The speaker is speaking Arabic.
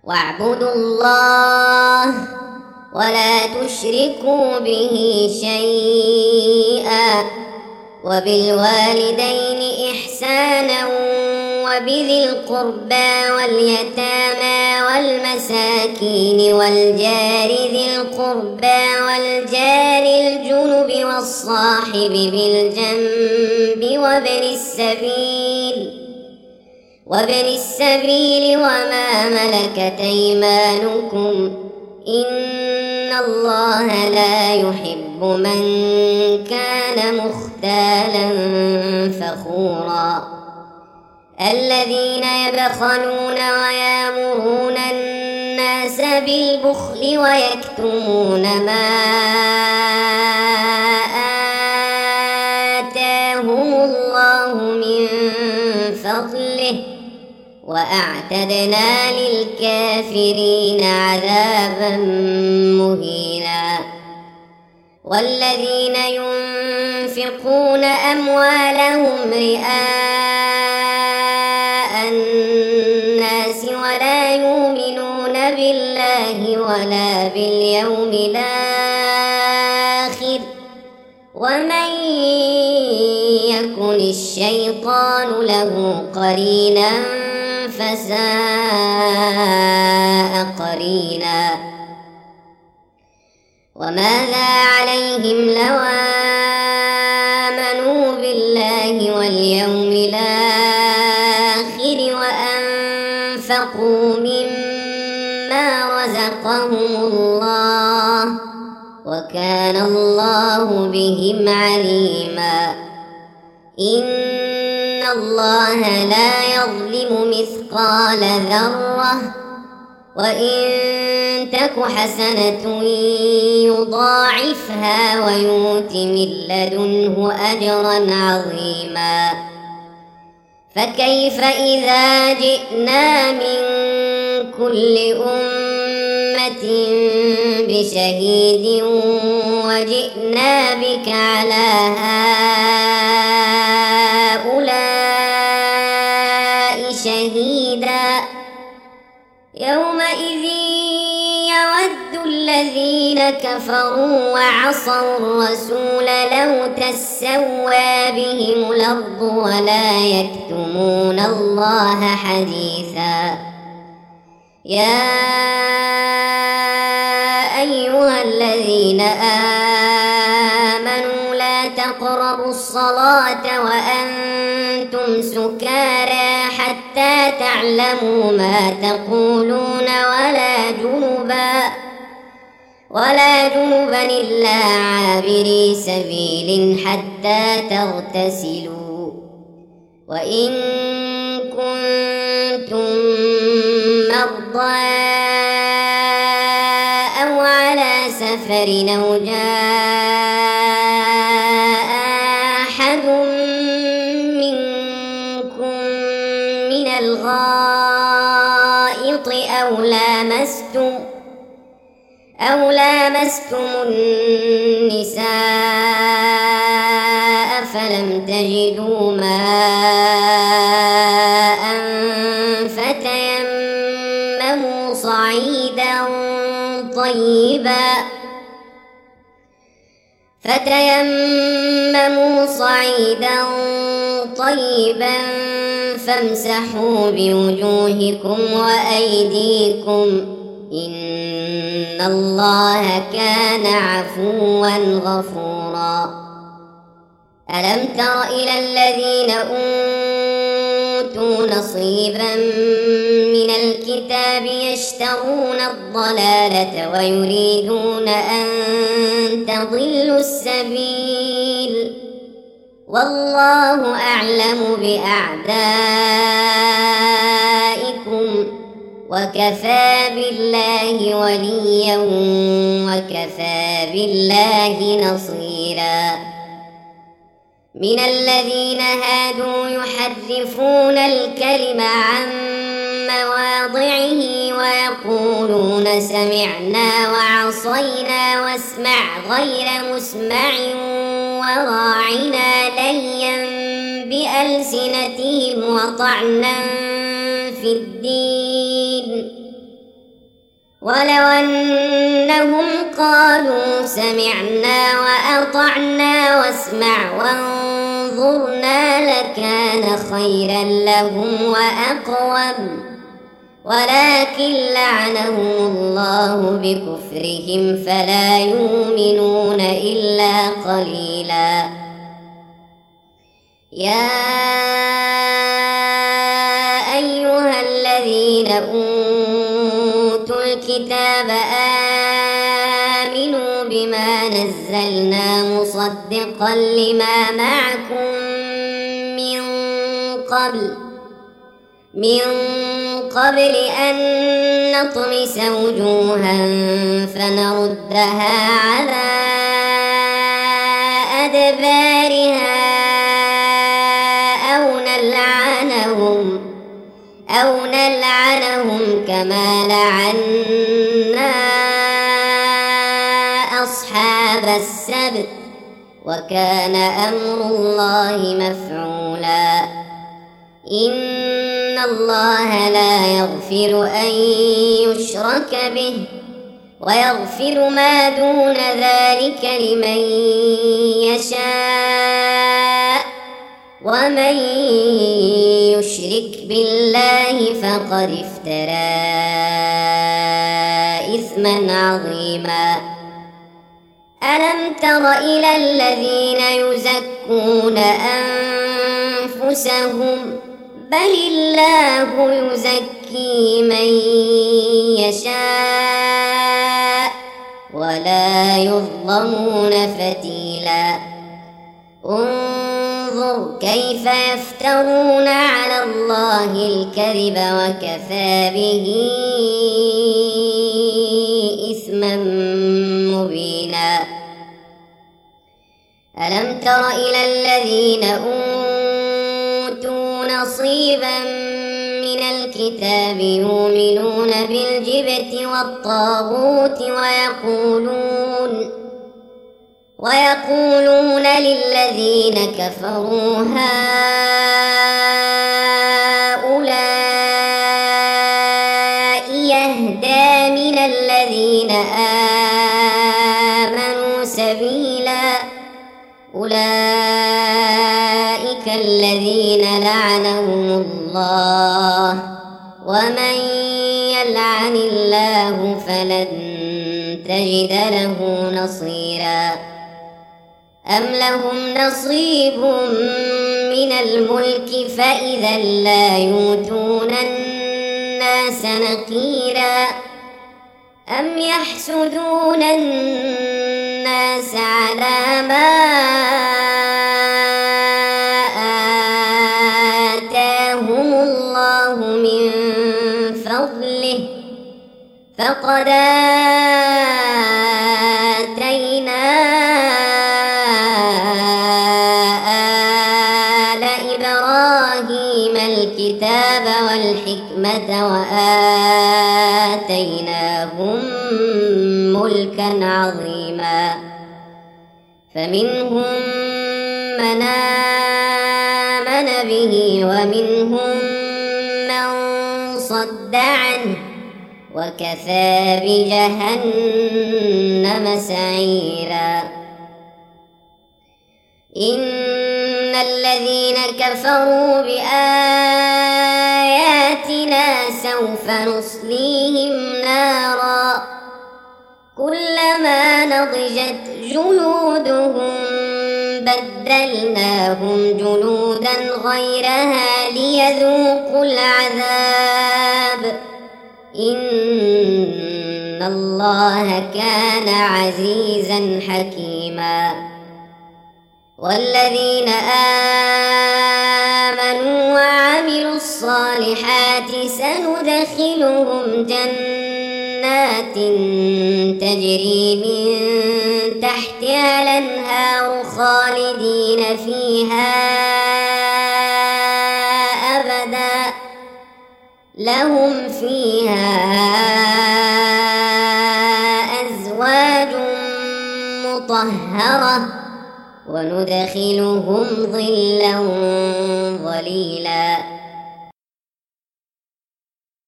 واعبدوا الله ولا تشركوا به شيئا وبالوالدين إحسانا وبذي القربى واليتامى والمساكين والجار ذي القربى والجار الجنب والصاحب بالجنب وابن السبيل وما ملكت أيمانكم إن الله لا يحب من كان مختالا فخورا الذين يبخلون ويأمرون الناس بالبخل ويكتمون ما آتاهم الله من فضله وأعتدنا للكافرين عذابا مهينا والذين ينفقون أموالهم رئاء الناس ولا يؤمنون بالله ولا باليوم الآخر ومن يكن الشيطان له قرينا فساء قرينا وماذا عليهم لو آمنوا بالله واليوم الآخر وأنفقوا مما رزقهم الله وكان الله بهم عليما إن الله لا يظلم مثقال ذرة وإن تك حسنة يضاعفها ويؤت من لدنه أجرا عظيما فكيف إذا جئنا من كل أمة بشهيد وجئنا بك على هؤلاء شهيدا يومئذ يود الذين كفروا وعصوا الرسول لو تسوى بهم الأرض ولا يكتمون الله حديثا يا أيها الذين آمنوا لا تقربوا الصلاة وأنتم سكارى حتى تعلموا ما تقولون ولا جنبا إلا عابري سبيل حتى تغتسلوا وإن كنتم مرضى أو على سفر أو جاء أحد منكم من الغائط أو لامستم النساء فلم تجدوا ماء فتيمموا صعيدا طيبا فامسحوا بوجوهكم وأيديكم إن الله كان عفوا غفورا ألم تر إلى الذين أوتوا نصيبا من الكتاب يشترون الضلالة ويريدون أن تضلوا السبيل والله أعلم بأعدائكم وكفى بالله وليا وكفى بالله نصيرا من الذين هادوا يحرفون الكلم عن مواضعه ويقولون سمعنا وعصينا واسمع غير مسمع وراعنا ليا بألسنتهم وطعنا في الدين ولو أنهم قالوا سمعنا وأطعنا واسمع وانظرنا لكان خيرا لهم وأقوم، ولكن لعنهم الله بكفرهم فلا يؤمنون إلا قليلا. يا أيها الذين أوتوا الكتاب آمنوا بما نزلنا مصدقا لما معكم من قبل أن نطمس وجوها فنردها على أدبارها أو نلعنهم كما لعنا أصحاب السبت، وكان أمر الله مفعولا. إن الله لا يغفر أن يشرك به ويغفر ما دون ذلك لمن يشاء، ومن يشرك بالله فقد افترى إثما عظيما. ألم تر إلى الذين يزكون أنفسهم بل الله يزكي من يشاء ولا يظلمون فتيلا. انظر كيف يفترون على الله الكذب وكفى به إثما مبينا. ألم تر إلى الذين أوتوا نصيبا من الكتاب يؤمنون بالجبت والطاغوت ويقولون للذين كفروا هؤلاء يهدى من الذين آمنوا سبيلا. أولئك الذين لعنهم الله، ومن يلعن الله فلن تجد له نصيرا. أم لهم نصيب من الملك فإذا لا يؤتون الناس نقيرا. أم يحسدون الناس على ما آتاهم الله من فضله فقد آتينا آل إبراهيم الكتاب والحكمة وآتيناهم ملكا عظيما. فمنهم من آمن به ومنهم من صد عنه، وكفى بجهنم سعيرا. إن الذين كفروا بآياتنا سوف نصليهم نارا كلما نضجت جلودهم بدلناهم جلودا غيرها ليذوقوا العذاب، إن الله كان عزيزا حكيما. والذين آمنوا وعملوا الصالحات سندخلهم جنات تجري من تحتها الأنهار خالدين فيها أبدا، لهم فيها أزواج مطهرة وندخلهم ظلا ظليلا.